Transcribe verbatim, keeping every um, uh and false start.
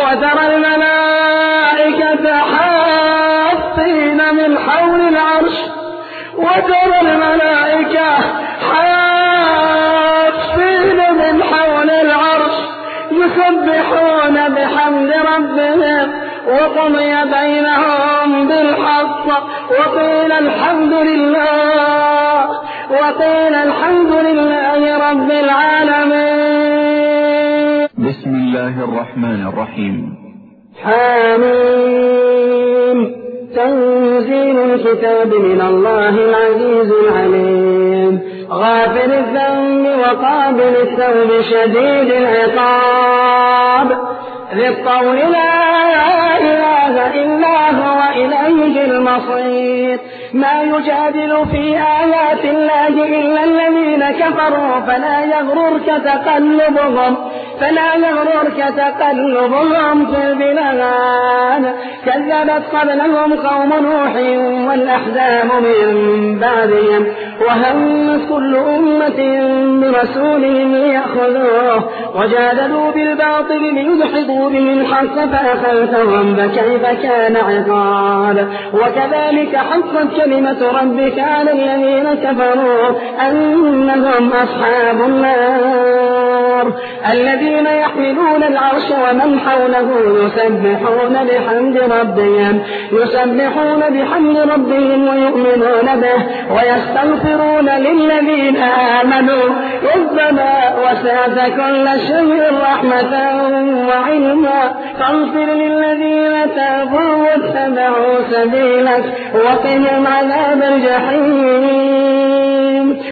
وترى الملائكة حافين من حول العرش وترى الملائكة حافين من حول العرش يسبحون بحمد ربهم وقضي بينهم بالحق وقيل الحمد لله وقيل الحمد لله رب العالمين. بسم الله الرحمن الرحيم. حميم. تنزيل الكتاب من الله العزيز العليم غافر الذنب وقابل التوب شديد العقاب ذي الطول لا إله إلا هو إليه المصير. ما يجادل في آيات الله إلا الذين كفروا فلا يغررك تقلبهم فلا يغررك تقلبهم في البلاد. كذبت قبلهم قوم نوح والأحزاب من بعدهم وهمت كل أمة برسولهم ليأخذوه وجادلوا بالباطل ليدحضوا به الحق فأخذتهم فكيف كان عقاب. وكذلك حقت كلمة ربك على الذين كفروا أنهم أصحاب النار الذين يحملون العرش ومن حوله يسبحون بحمد ربهم يسبحون بحمد ربهم ويؤمنون به ويستغفرون للذين آمنوا ربنا وسعت كل شيء رحمة وعلما فاغفر للذين تابوا واتبعوا سبيلك وقهم عذاب الجحيم.